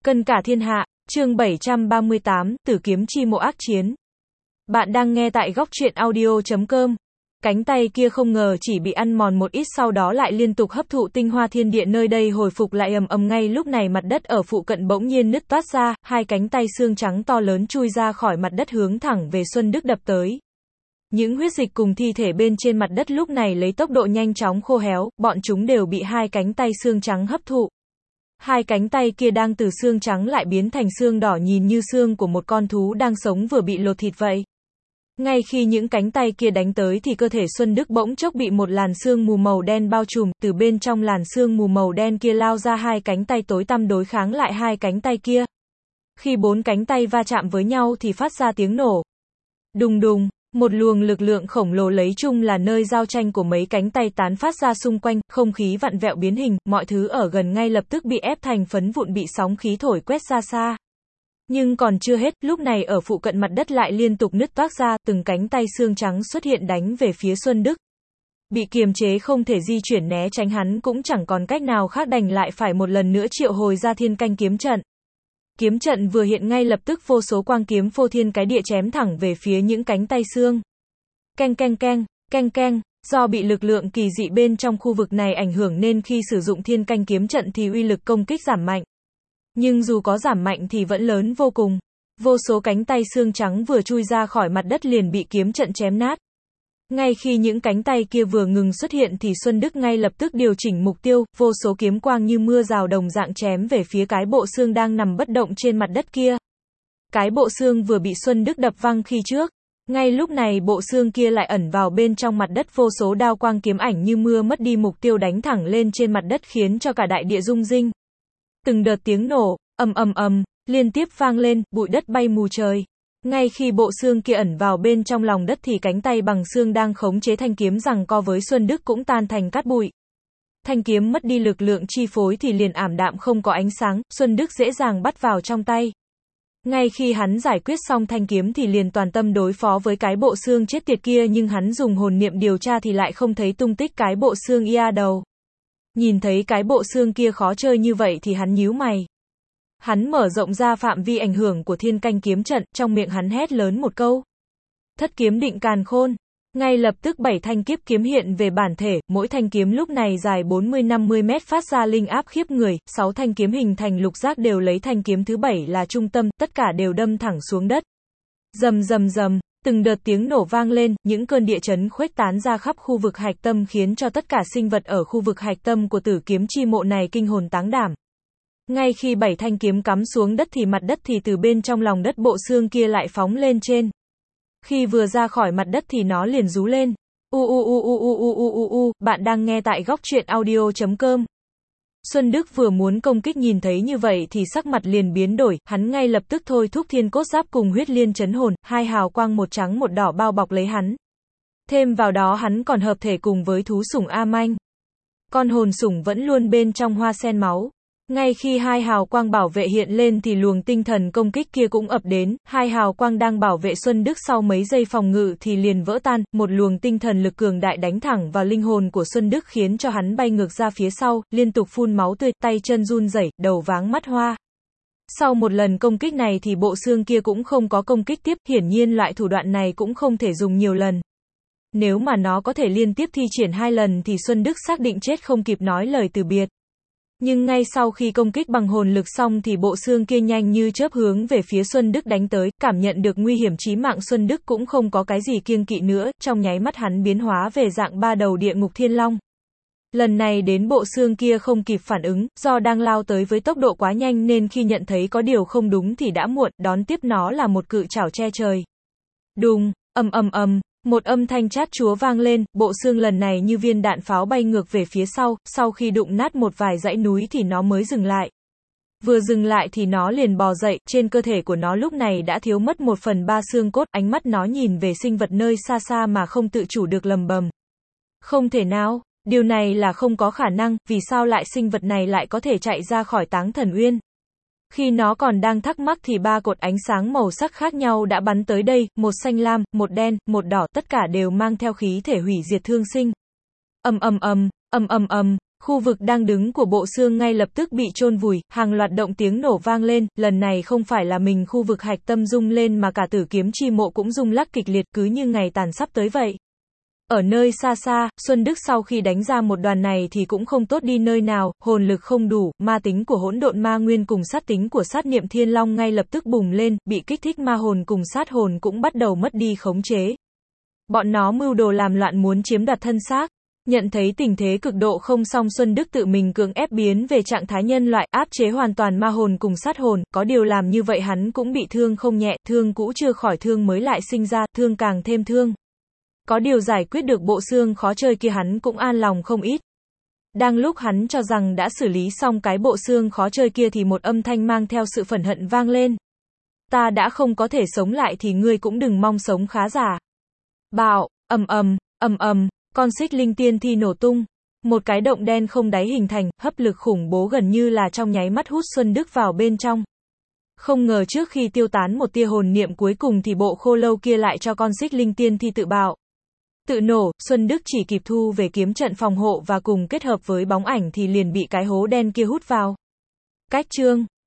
Cân cả thiên hạ, chương 738, Tử kiếm chi mộ ác chiến. Bạn đang nghe tại góc truyện audio.com. Cánh tay kia không ngờ chỉ bị ăn mòn một ít sau đó lại liên tục hấp thụ tinh hoa thiên địa nơi đây hồi phục lại ầm ầm ngay lúc này mặt đất ở phụ cận bỗng nhiên nứt toát ra, hai cánh tay xương trắng to lớn chui ra khỏi mặt đất hướng thẳng về Xuân Đức đập tới. Những huyết dịch cùng thi thể bên trên mặt đất lúc này lấy tốc độ nhanh chóng khô héo, bọn chúng đều bị hai cánh tay xương trắng hấp thụ. Hai cánh tay kia đang từ xương trắng lại biến thành xương đỏ nhìn như xương của một con thú đang sống vừa bị lột thịt vậy. Ngay khi những cánh tay kia đánh tới thì cơ thể Xuân Đức bỗng chốc bị một làn sương mù màu đen bao trùm, từ bên trong làn sương mù màu đen kia lao ra hai cánh tay tối tăm đối kháng lại hai cánh tay kia. Khi bốn cánh tay va chạm với nhau thì phát ra tiếng nổ. Đùng đùng, một luồng lực lượng khổng lồ lấy chung là nơi giao tranh của mấy cánh tay tán phát ra xung quanh, không khí vặn vẹo biến hình, mọi thứ ở gần ngay lập tức bị ép thành phấn vụn bị sóng khí thổi quét ra xa. Nhưng còn chưa hết, lúc này ở phụ cận mặt đất lại liên tục nứt toác ra, từng cánh tay xương trắng xuất hiện đánh về phía Xuân Đức. Bị kiềm chế không thể di chuyển né tránh hắn cũng chẳng còn cách nào khác đành lại phải một lần nữa triệu hồi ra thiên canh kiếm trận. Kiếm trận vừa hiện ngay lập tức vô số quang kiếm phô thiên cái địa chém thẳng về phía những cánh tay xương. Keng keng keng, keng keng, do bị lực lượng kỳ dị bên trong khu vực này ảnh hưởng nên khi sử dụng thiên canh kiếm trận thì uy lực công kích giảm mạnh. Nhưng dù có giảm mạnh thì vẫn lớn vô cùng. Vô số cánh tay xương trắng vừa chui ra khỏi mặt đất liền bị kiếm trận chém nát. Ngay khi những cánh tay kia vừa ngừng xuất hiện thì Xuân Đức ngay lập tức điều chỉnh mục tiêu, vô số kiếm quang như mưa rào đồng dạng chém về phía cái bộ xương đang nằm bất động trên mặt đất kia. Cái bộ xương vừa bị Xuân Đức đập văng khi trước. Ngay lúc này bộ xương kia lại ẩn vào bên trong mặt đất vô số đao quang kiếm ảnh như mưa mất đi mục tiêu đánh thẳng lên trên mặt đất khiến cho cả đại địa rung rinh. Từng đợt tiếng nổ, ầm ầm ầm, liên tiếp vang lên, bụi đất bay mù trời. Ngay khi bộ xương kia ẩn vào bên trong lòng đất thì cánh tay bằng xương đang khống chế thanh kiếm giằng co với Xuân Đức cũng tan thành cát bụi. Thanh kiếm mất đi lực lượng chi phối thì liền ảm đạm không có ánh sáng, Xuân Đức dễ dàng bắt vào trong tay. Ngay khi hắn giải quyết xong thanh kiếm thì liền toàn tâm đối phó với cái bộ xương chết tiệt kia nhưng hắn dùng hồn niệm điều tra thì lại không thấy tung tích cái bộ xương ia đầu. Nhìn thấy cái bộ xương kia khó chơi như vậy thì hắn nhíu mày. Hắn mở rộng ra phạm vi ảnh hưởng của thiên canh kiếm trận, trong miệng hắn hét lớn một câu. Thất kiếm định càn khôn. Ngay lập tức 7 thanh kiếp kiếm hiện về bản thể, mỗi thanh kiếm lúc này dài 40-50 mét phát ra linh áp khiếp người, 6 thanh kiếm hình thành lục giác đều lấy thanh kiếm thứ 7 là trung tâm, tất cả đều đâm thẳng xuống đất. Rầm rầm rầm, từng đợt tiếng nổ vang lên, những cơn địa chấn khuếch tán ra khắp khu vực hạch tâm khiến cho tất cả sinh vật ở khu vực hạch tâm của tử kiếm chi mộ này kinh hồn táng đảm. Ngay khi 7 thanh kiếm cắm xuống đất thì mặt đất thì từ bên trong lòng đất bộ xương kia lại phóng lên trên. Khi vừa ra khỏi mặt đất thì nó liền rú lên. Bạn đang nghe tại góc truyện audio.com. Xuân Đức vừa muốn công kích nhìn thấy như vậy thì sắc mặt liền biến đổi, hắn ngay lập tức thôi thúc thiên cốt giáp cùng huyết liên chấn hồn, hai hào quang một trắng một đỏ bao bọc lấy hắn. Thêm vào đó hắn còn hợp thể cùng với thú sủng A Manh. Con hồn sủng vẫn luôn bên trong hoa sen máu. Ngay khi hai hào quang bảo vệ hiện lên thì luồng tinh thần công kích kia cũng ập đến, hai hào quang đang bảo vệ Xuân Đức sau mấy giây phòng ngự thì liền vỡ tan, một luồng tinh thần lực cường đại đánh thẳng vào linh hồn của Xuân Đức khiến cho hắn bay ngược ra phía sau, liên tục phun máu tươi, tay chân run rẩy, đầu váng mắt hoa. Sau một lần công kích này thì bộ xương kia cũng không có công kích tiếp, hiển nhiên loại thủ đoạn này cũng không thể dùng nhiều lần. Nếu mà nó có thể liên tiếp thi triển 2 lần thì Xuân Đức xác định chết không kịp nói lời từ biệt. Nhưng ngay sau khi công kích bằng hồn lực xong thì bộ xương kia nhanh như chớp hướng về phía Xuân Đức đánh tới, cảm nhận được nguy hiểm chí mạng Xuân Đức cũng không có cái gì kiêng kỵ nữa, trong nháy mắt hắn biến hóa về dạng 3 đầu địa ngục thiên long. Lần này đến bộ xương kia không kịp phản ứng, do đang lao tới với tốc độ quá nhanh nên khi nhận thấy có điều không đúng thì đã muộn, đón tiếp nó là một cự chảo che trời. Đùng, ầm ầm ầm. Một âm thanh chát chúa vang lên, bộ xương lần này như viên đạn pháo bay ngược về phía sau khi đụng nát một vài dãy núi thì nó mới dừng lại. Vừa dừng lại thì nó liền bò dậy, trên cơ thể của nó lúc này đã thiếu mất 1/3 xương cốt, ánh mắt nó nhìn về sinh vật nơi xa xa mà không tự chủ được lầm bầm. Không thể nào, điều này là không có khả năng, vì sao lại sinh vật này lại có thể chạy ra khỏi Táng Thần Uyên? Khi nó còn đang thắc mắc thì 3 cột ánh sáng màu sắc khác nhau đã bắn tới đây, một xanh lam, một đen, một đỏ, tất cả đều mang theo khí thể hủy diệt thương sinh. Ầm ầm ầm, Khu vực đang đứng của bộ xương ngay lập tức bị chôn vùi, hàng loạt động tiếng nổ vang lên, lần này không phải là mình khu vực hạch tâm rung lên mà cả tử kiếm chi mộ cũng rung lắc kịch liệt, cứ như ngày tàn sắp tới vậy. Ở nơi xa xa, Xuân Đức sau khi đánh ra một đoàn này thì cũng không tốt đi nơi nào, hồn lực không đủ, ma tính của hỗn độn ma nguyên cùng sát tính của sát niệm thiên long ngay lập tức bùng lên, bị kích thích ma hồn cùng sát hồn cũng bắt đầu mất đi khống chế. Bọn nó mưu đồ làm loạn muốn chiếm đoạt thân xác. Nhận thấy tình thế cực độ không xong, Xuân Đức tự mình cưỡng ép biến về trạng thái nhân loại, áp chế hoàn toàn ma hồn cùng sát hồn, có điều làm như vậy hắn cũng bị thương không nhẹ, thương cũ chưa khỏi thương mới lại sinh ra, thương càng thêm thương. Có điều giải quyết được bộ xương khó chơi kia hắn cũng an lòng không ít. Đang lúc hắn cho rằng đã xử lý xong cái bộ xương khó chơi kia thì một âm thanh mang theo sự phẫn hận vang lên. Ta đã không có thể sống lại thì ngươi cũng đừng mong sống khá giả. Bạo, ầm ầm, con xích linh tiên thi nổ tung. Một cái động đen không đáy hình thành, hấp lực khủng bố gần như là trong nháy mắt hút Xuân Đức vào bên trong. Không ngờ trước khi tiêu tán một tia hồn niệm cuối cùng thì bộ khô lâu kia lại cho con xích linh tiên thi tự bạo. Tự nổ, Xuân Đức chỉ kịp thu về kiếm trận phòng hộ và cùng kết hợp với bóng ảnh thì liền bị cái hố đen kia hút vào. Cách chương